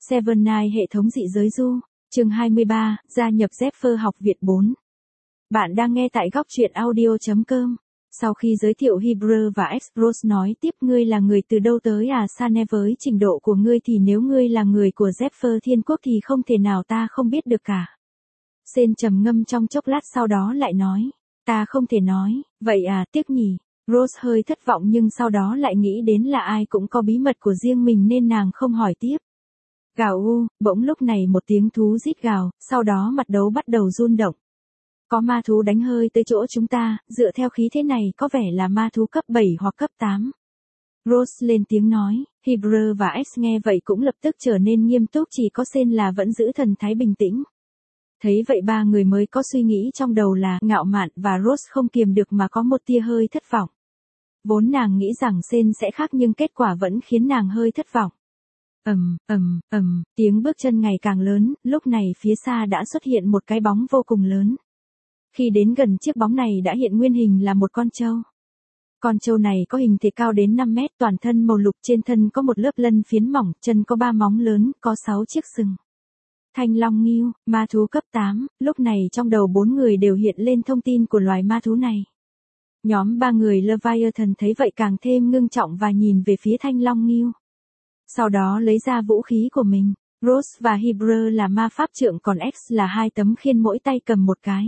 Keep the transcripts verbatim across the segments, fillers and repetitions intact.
Seven Nine hệ thống dị giới du, chương hai mươi ba, gia nhập Zephyr học Việt bốn. Bạn đang nghe tại góc truyện audio chấm com. Sau khi giới thiệu Hebrew và Express nói tiếp ngươi là người từ đâu tới à Sane với trình độ của ngươi thì nếu ngươi là người của Zephyr Thiên Quốc thì không thể nào ta không biết được cả. Sen trầm ngâm trong chốc lát sau đó lại nói, ta không thể nói, vậy à tiếc nhỉ. Rose hơi thất vọng nhưng sau đó lại nghĩ đến là ai cũng có bí mật của riêng mình nên nàng không hỏi tiếp. Gào u, bỗng lúc này một tiếng thú rít gào, sau đó mặt đấu bắt đầu run động. Có ma thú đánh hơi tới chỗ chúng ta, dựa theo khí thế này có vẻ là ma thú cấp bảy hoặc cấp tám. Rose lên tiếng nói, Hebrew và X nghe vậy cũng lập tức trở nên nghiêm túc, chỉ có Sen là vẫn giữ thần thái bình tĩnh. Thấy vậy ba người mới có suy nghĩ trong đầu là ngạo mạn và Rose không kiềm được mà có một tia hơi thất vọng. Vốn nàng nghĩ rằng Sen sẽ khác nhưng kết quả vẫn khiến nàng hơi thất vọng. Ầm, ầm, ầm, tiếng bước chân ngày càng lớn, lúc này phía xa đã xuất hiện một cái bóng vô cùng lớn. Khi đến gần chiếc bóng này đã hiện nguyên hình là một con trâu. Con trâu này có hình thể cao đến năm mét, toàn thân màu lục, trên thân có một lớp lân phiến mỏng, chân có ba móng lớn, có sáu chiếc sừng. Thanh long ngưu, ma thú cấp tám, lúc này trong đầu bốn người đều hiện lên thông tin của loài ma thú này. Nhóm ba người Leviathan thấy vậy càng thêm ngưng trọng và nhìn về phía thanh long ngưu. Sau đó lấy ra vũ khí của mình, Rose và Hebrew là ma pháp trượng còn X là hai tấm khiên mỗi tay cầm một cái.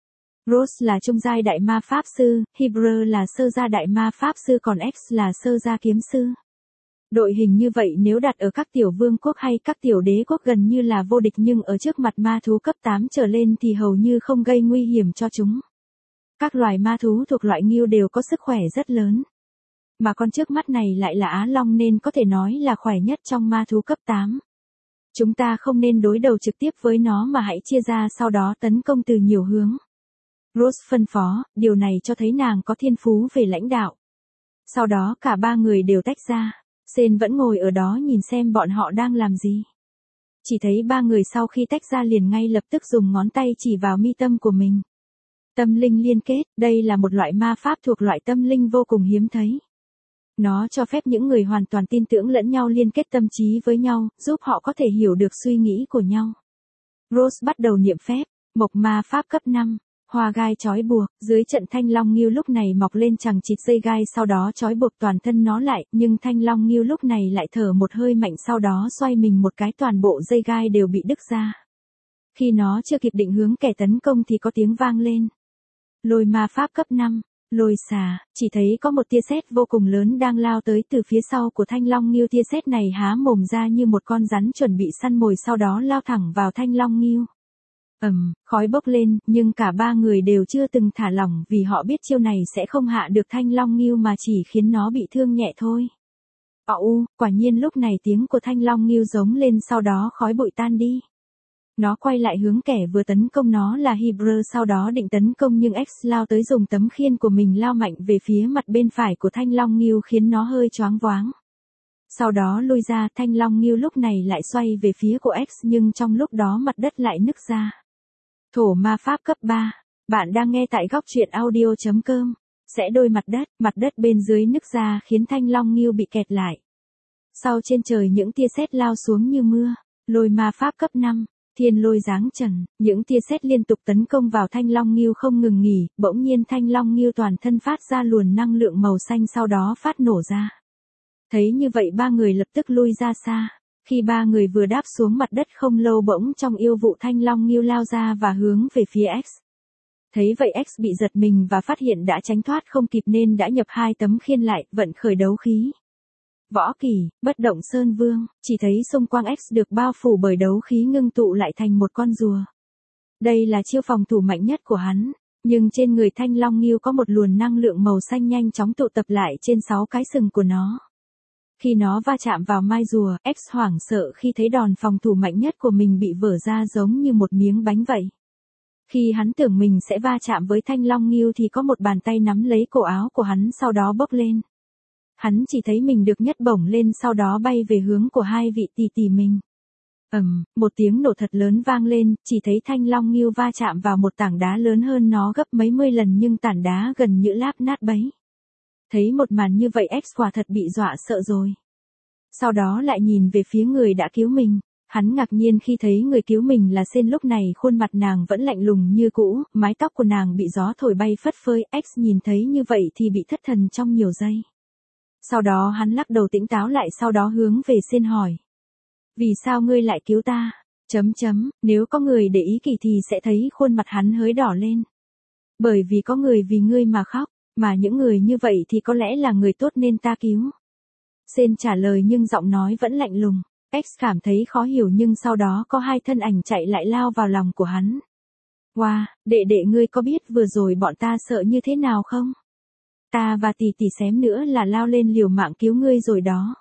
Rose là trung giai đại ma pháp sư, Hebrew là sơ gia đại ma pháp sư còn X là sơ gia kiếm sư. Đội hình như vậy nếu đặt ở các tiểu vương quốc hay các tiểu đế quốc gần như là vô địch nhưng ở trước mặt ma thú cấp tám trở lên thì hầu như không gây nguy hiểm cho chúng. Các loài ma thú thuộc loại ngưu đều có sức khỏe rất lớn. Mà con trước mắt này lại là Á Long nên có thể nói là khỏe nhất trong ma thú cấp tám. Chúng ta không nên đối đầu trực tiếp với nó mà hãy chia ra sau đó tấn công từ nhiều hướng. Rose phân phó, điều này cho thấy nàng có thiên phú về lãnh đạo. Sau đó cả ba người đều tách ra. Sen vẫn ngồi ở đó nhìn xem bọn họ đang làm gì. Chỉ thấy ba người sau khi tách ra liền ngay lập tức dùng ngón tay chỉ vào mi tâm của mình. Tâm linh liên kết, đây là một loại ma pháp thuộc loại tâm linh vô cùng hiếm thấy. Nó cho phép những người hoàn toàn tin tưởng lẫn nhau liên kết tâm trí với nhau, giúp họ có thể hiểu được suy nghĩ của nhau. Rose bắt đầu niệm phép, mộc ma pháp cấp năm. Hoa gai trói buộc, dưới trận thanh long ngưu lúc này mọc lên chằng chịt dây gai sau đó trói buộc toàn thân nó lại, nhưng thanh long ngưu lúc này lại thở một hơi mạnh sau đó xoay mình một cái toàn bộ dây gai đều bị đứt ra. Khi nó chưa kịp định hướng kẻ tấn công thì có tiếng vang lên. Lôi ma pháp cấp năm, lôi xà, chỉ thấy có một tia sét vô cùng lớn đang lao tới từ phía sau của thanh long ngưu, tia sét này há mồm ra như một con rắn chuẩn bị săn mồi sau đó lao thẳng vào thanh long ngưu. Ầm, khói bốc lên, nhưng cả ba người đều chưa từng thả lỏng vì họ biết chiêu này sẽ không hạ được thanh long ngưu mà chỉ khiến nó bị thương nhẹ thôi. Ау, quả nhiên lúc này tiếng của thanh long ngưu giống lên sau đó khói bụi tan đi. Nó quay lại hướng kẻ vừa tấn công nó là Hebrew sau đó định tấn công nhưng X lao tới dùng tấm khiên của mình lao mạnh về phía mặt bên phải của thanh long ngưu khiến nó hơi choáng váng. Sau đó lui ra, thanh long ngưu lúc này lại xoay về phía của X nhưng trong lúc đó mặt đất lại nứt ra. Thổ ma pháp cấp ba. Bạn đang nghe tại góc truyện audio chấm com. Sẽ đôi mặt đất, mặt đất bên dưới nứt ra khiến thanh long ngưu bị kẹt lại. Sau trên trời những tia sét lao xuống như mưa. Lôi ma pháp cấp năm. Thiên lôi giáng trần, những tia sét liên tục tấn công vào thanh long ngưu không ngừng nghỉ, bỗng nhiên thanh long ngưu toàn thân phát ra luồng năng lượng màu xanh sau đó phát nổ ra. Thấy như vậy ba người lập tức lui ra xa. Khi ba người vừa đáp xuống mặt đất không lâu bỗng trong yêu vụ thanh long ngưu lao ra và hướng về phía X. Thấy vậy X bị giật mình và phát hiện đã tránh thoát không kịp nên đã nhập hai tấm khiên lại, vận khởi đấu khí. Võ kỳ, bất động sơn vương, chỉ thấy xung quanh X được bao phủ bởi đấu khí ngưng tụ lại thành một con rùa. Đây là chiêu phòng thủ mạnh nhất của hắn, nhưng trên người thanh long ngưu có một luồng năng lượng màu xanh nhanh chóng tụ tập lại trên sáu cái sừng của nó. Khi nó va chạm vào mai rùa, X hoảng sợ khi thấy đòn phòng thủ mạnh nhất của mình bị vỡ ra giống như một miếng bánh vậy. Khi hắn tưởng mình sẽ va chạm với thanh long ngưu thì có một bàn tay nắm lấy cổ áo của hắn sau đó bốc lên. Hắn chỉ thấy mình được nhấc bổng lên sau đó bay về hướng của hai vị tỷ tỷ mình. Ầm, một tiếng nổ thật lớn vang lên, chỉ thấy thanh long ngưu va chạm vào một tảng đá lớn hơn nó gấp mấy mươi lần nhưng tảng đá gần như láp nát bấy. Thấy một màn như vậy X quả thật bị dọa sợ rồi. Sau đó lại nhìn về phía người đã cứu mình. Hắn ngạc nhiên khi thấy người cứu mình là Sen, lúc này khuôn mặt nàng vẫn lạnh lùng như cũ, mái tóc của nàng bị gió thổi bay phất phới, X nhìn thấy như vậy thì bị thất thần trong nhiều giây. Sau đó hắn lắc đầu tỉnh táo lại, sau đó hướng về Sen hỏi. Vì sao ngươi lại cứu ta? Chấm chấm, nếu có người để ý kỹ thì sẽ thấy khuôn mặt hắn hơi đỏ lên. Bởi vì có người vì ngươi mà khóc, mà những người như vậy thì có lẽ là người tốt nên ta cứu. Sen trả lời nhưng giọng nói vẫn lạnh lùng. X cảm thấy khó hiểu nhưng sau đó có hai thân ảnh chạy lại lao vào lòng của hắn. Wow, đệ đệ ngươi có biết vừa rồi bọn ta sợ như thế nào không? Ta và tỷ tỷ xém nữa là lao lên liều mạng cứu ngươi rồi đó.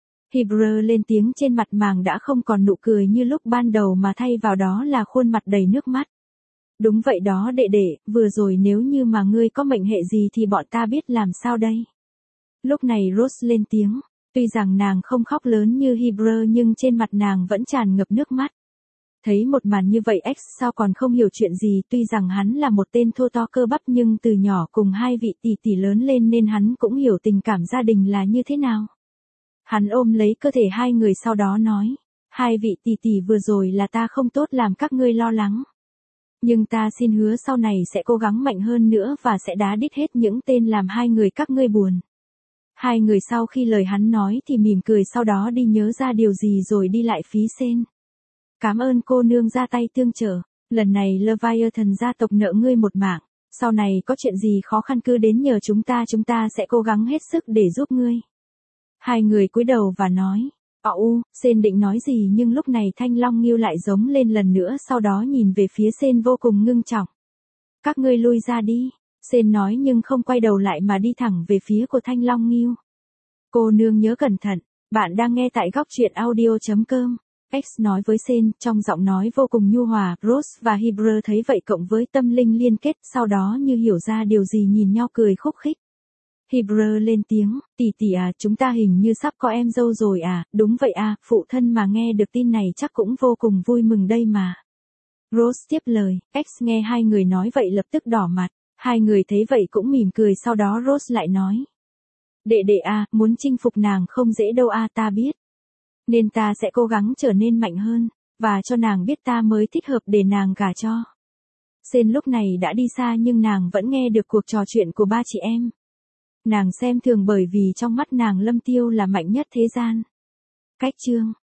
Hebrew lên tiếng, trên mặt màng đã không còn nụ cười như lúc ban đầu mà thay vào đó là khuôn mặt đầy nước mắt. Đúng vậy đó đệ đệ, vừa rồi nếu như mà ngươi có mệnh hệ gì thì bọn ta biết làm sao đây. Lúc này Rose lên tiếng, tuy rằng nàng không khóc lớn như Hebrew nhưng trên mặt nàng vẫn tràn ngập nước mắt. Thấy một màn như vậy X sao còn không hiểu chuyện gì, tuy rằng hắn là một tên thô to cơ bắp nhưng từ nhỏ cùng hai vị tỷ tỷ lớn lên nên hắn cũng hiểu tình cảm gia đình là như thế nào. Hắn ôm lấy cơ thể hai người sau đó nói, hai vị tỷ tỷ vừa rồi là ta không tốt làm các ngươi lo lắng. Nhưng ta xin hứa sau này sẽ cố gắng mạnh hơn nữa và sẽ đá đít hết những tên làm hai người các ngươi buồn. Hai người sau khi lời hắn nói thì mỉm cười, sau đó đi nhớ ra điều gì rồi đi lại phía Sen. Cảm ơn cô nương ra tay tương trợ, lần này Leviathan gia tộc nợ ngươi một mạng, sau này có chuyện gì khó khăn cứ đến nhờ chúng ta, chúng ta sẽ cố gắng hết sức để giúp ngươi. Hai người cúi đầu và nói, ау, Sen định nói gì nhưng lúc này Thanh Long Nghiêu lại giống lên lần nữa, sau đó nhìn về phía Sen vô cùng ngưng trọng. Các ngươi lui ra đi, Sen nói nhưng không quay đầu lại mà đi thẳng về phía của Thanh Long Nghiêu. Cô nương nhớ cẩn thận, bạn đang nghe tại góc truyện audio chấm com. X nói với Sen trong giọng nói vô cùng nhu hòa. Rose và Hebrew thấy vậy cộng với tâm linh liên kết, sau đó như hiểu ra điều gì nhìn nhau cười khúc khích. Hebrew lên tiếng, tỷ tỷ à, chúng ta hình như sắp có em dâu rồi à, đúng vậy à, phụ thân mà nghe được tin này chắc cũng vô cùng vui mừng đây mà. Rose tiếp lời, X nghe hai người nói vậy lập tức đỏ mặt, hai người thấy vậy cũng mỉm cười, sau đó Rose lại nói. Đệ đệ à, muốn chinh phục nàng không dễ đâu à, ta biết. Nên ta sẽ cố gắng trở nên mạnh hơn, và cho nàng biết ta mới thích hợp để nàng gả cho. Sen lúc này đã đi xa nhưng nàng vẫn nghe được cuộc trò chuyện của ba chị em. Nàng xem thường bởi vì trong mắt nàng Lâm Tiêu là mạnh nhất thế gian. Cách chương